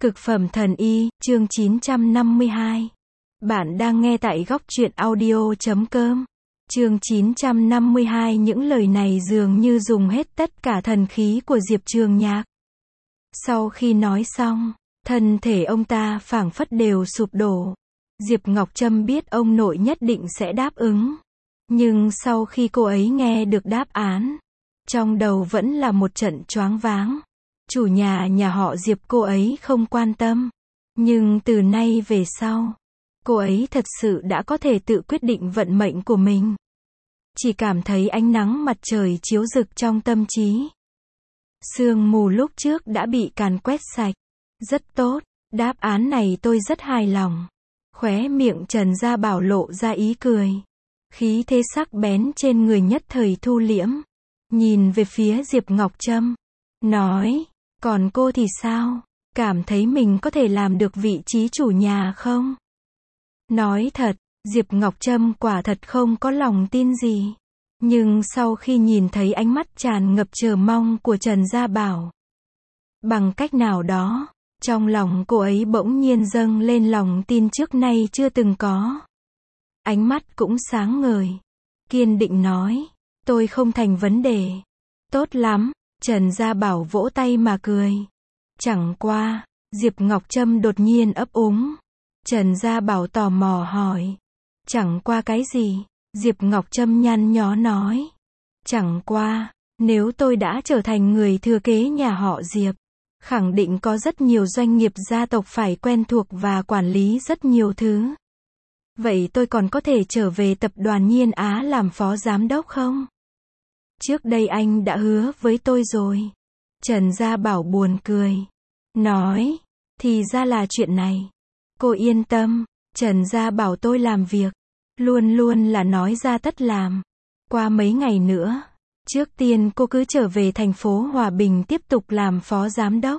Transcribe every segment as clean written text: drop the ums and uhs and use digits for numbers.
Cực phẩm thần y, chương 952. Bạn đang nghe tại góc truyện audio.com. Chương 952. Những lời này dường như dùng hết tất cả thần khí của Diệp Trường Nhạc. Sau khi nói xong, thân thể ông ta phảng phất đều sụp đổ. Diệp Ngọc Trâm biết ông nội nhất định sẽ đáp ứng. Nhưng sau khi cô ấy nghe được đáp án, trong đầu vẫn là một trận choáng váng. Chủ nhà họ Diệp cô ấy không quan tâm. Nhưng từ nay về sau, cô ấy thật sự đã có thể tự quyết định vận mệnh của mình. Chỉ cảm thấy ánh nắng mặt trời chiếu rực trong tâm trí. Sương mù lúc trước đã bị càn quét sạch. Rất tốt, đáp án này tôi rất hài lòng. Khóe miệng Trần Gia Bảo lộ ra ý cười. Khí thế sắc bén trên người nhất thời thu liễm. Nhìn về phía Diệp Ngọc Trâm, nói, còn cô thì sao? Cảm thấy mình có thể làm được vị trí chủ nhà không? Nói thật, Diệp Ngọc Trâm quả thật không có lòng tin gì. Nhưng sau khi nhìn thấy ánh mắt tràn ngập chờ mong của Trần Gia Bảo, bằng cách nào đó, trong lòng cô ấy bỗng nhiên dâng lên lòng tin trước nay chưa từng có. Ánh mắt cũng sáng ngời, kiên định nói, tôi không thành vấn đề. Tốt lắm, Trần Gia Bảo vỗ tay mà cười. Chẳng qua, Diệp Ngọc Trâm đột nhiên ấp úng. Trần Gia Bảo tò mò hỏi. Chẳng qua cái gì? Diệp Ngọc Trâm nhăn nhó nói. Chẳng qua, nếu tôi đã trở thành người thừa kế nhà họ Diệp, khẳng định có rất nhiều doanh nghiệp gia tộc phải quen thuộc và quản lý rất nhiều thứ. Vậy tôi còn có thể trở về tập đoàn Nhiên Á làm phó giám đốc không? Trước đây anh đã hứa với tôi rồi. Trần Gia Bảo buồn cười. Nói, thì ra là chuyện này. Cô yên tâm, Trần Gia Bảo tôi làm việc. Luôn luôn là nói ra tất làm. Qua mấy ngày nữa, trước tiên cô cứ trở về thành phố Hòa Bình tiếp tục làm phó giám đốc.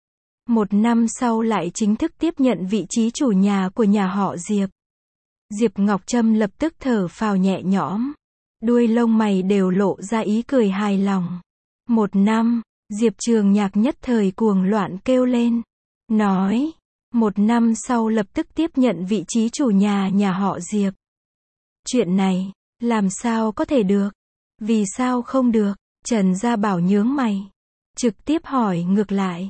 1 năm sau lại chính thức tiếp nhận vị trí chủ nhà của nhà họ Diệp. Diệp Ngọc Trâm lập tức thở phào nhẹ nhõm. Đuôi lông mày đều lộ ra ý cười hài lòng. 1 năm, Diệp Trường Nhạc nhất thời cuồng loạn kêu lên. Nói, 1 năm sau lập tức tiếp nhận vị trí chủ nhà họ Diệp. Chuyện này, làm sao có thể được? Vì sao không được? Trần Gia Bảo nhướng mày. Trực tiếp hỏi ngược lại.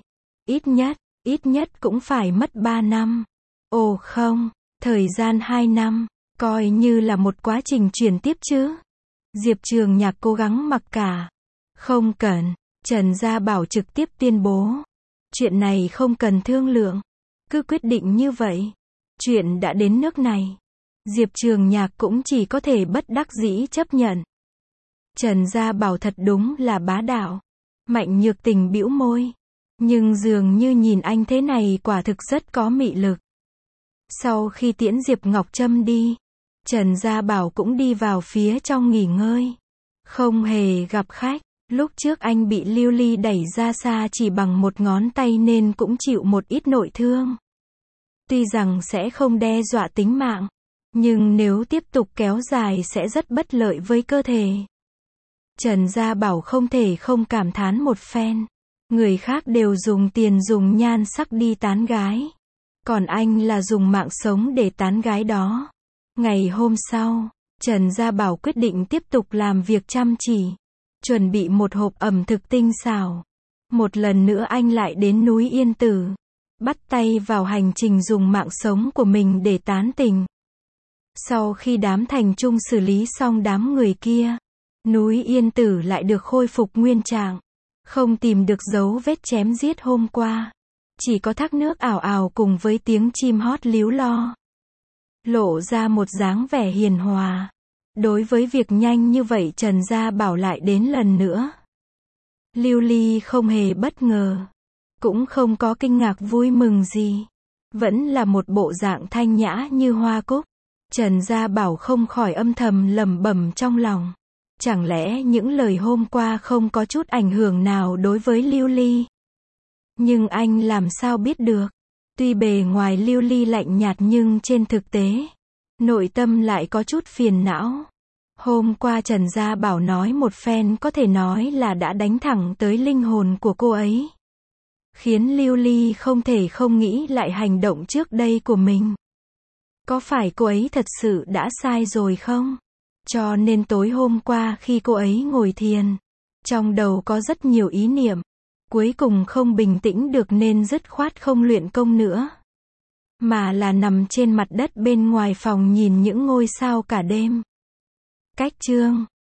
Ít nhất cũng phải mất 3 năm. Ồ không, thời gian 2 năm, coi như là một quá trình chuyển tiếp chứ. Diệp Trường Nhạc cố gắng mặc cả. Không cần, Trần Gia Bảo trực tiếp tuyên bố. Chuyện này không cần thương lượng. Cứ quyết định như vậy. Chuyện đã đến nước này. Diệp Trường Nhạc cũng chỉ có thể bất đắc dĩ chấp nhận. Trần Gia Bảo thật đúng là bá đạo. Mạnh Nhược Tình bĩu môi. Nhưng dường như nhìn anh thế này quả thực rất có mị lực. Sau khi tiễn Diệp Ngọc Trâm đi, Trần Gia Bảo cũng đi vào phía trong nghỉ ngơi. Không hề gặp khách. Lúc trước anh bị Lưu Ly đẩy ra xa chỉ bằng một ngón tay nên cũng chịu một ít nội thương. Tuy rằng sẽ không đe dọa tính mạng, nhưng nếu tiếp tục kéo dài sẽ rất bất lợi với cơ thể. Trần Gia Bảo không thể không cảm thán một phen. Người khác đều dùng tiền dùng nhan sắc đi tán gái. Còn anh là dùng mạng sống để tán gái đó. Ngày hôm sau, Trần Gia Bảo quyết định tiếp tục làm việc chăm chỉ. Chuẩn bị một hộp ẩm thực tinh xảo. Một lần nữa anh lại đến núi Yên Tử. Bắt tay vào hành trình dùng mạng sống của mình để tán tình. Sau khi đám thành trung xử lý xong đám người kia, núi Yên Tử lại được khôi phục nguyên trạng. Không tìm được dấu vết chém giết hôm qua. Chỉ có thác nước ảo ảo cùng với tiếng chim hót líu lo. Lộ ra một dáng vẻ hiền hòa. Đối với việc nhanh như vậy Trần Gia Bảo lại đến lần nữa. Lưu Ly không hề bất ngờ. Cũng không có kinh ngạc vui mừng gì. Vẫn là một bộ dạng thanh nhã như hoa cúc. Trần Gia Bảo không khỏi âm thầm lẩm bẩm trong lòng. Chẳng lẽ những lời hôm qua không có chút ảnh hưởng nào đối với Lưu Ly? Nhưng anh làm sao biết được? Tuy bề ngoài Lưu Ly lạnh nhạt nhưng trên thực tế, nội tâm lại có chút phiền não. Hôm qua Trần Gia Bảo nói một phen có thể nói là đã đánh thẳng tới linh hồn của cô ấy. khiến Lưu Ly không thể không nghĩ lại hành động trước đây của mình. Có phải cô ấy thật sự đã sai rồi không? Cho nên tối hôm qua khi cô ấy ngồi thiền, trong đầu có rất nhiều ý niệm, cuối cùng không bình tĩnh được nên dứt khoát không luyện công nữa, mà là nằm trên mặt đất bên ngoài phòng nhìn những ngôi sao cả đêm. Cách chương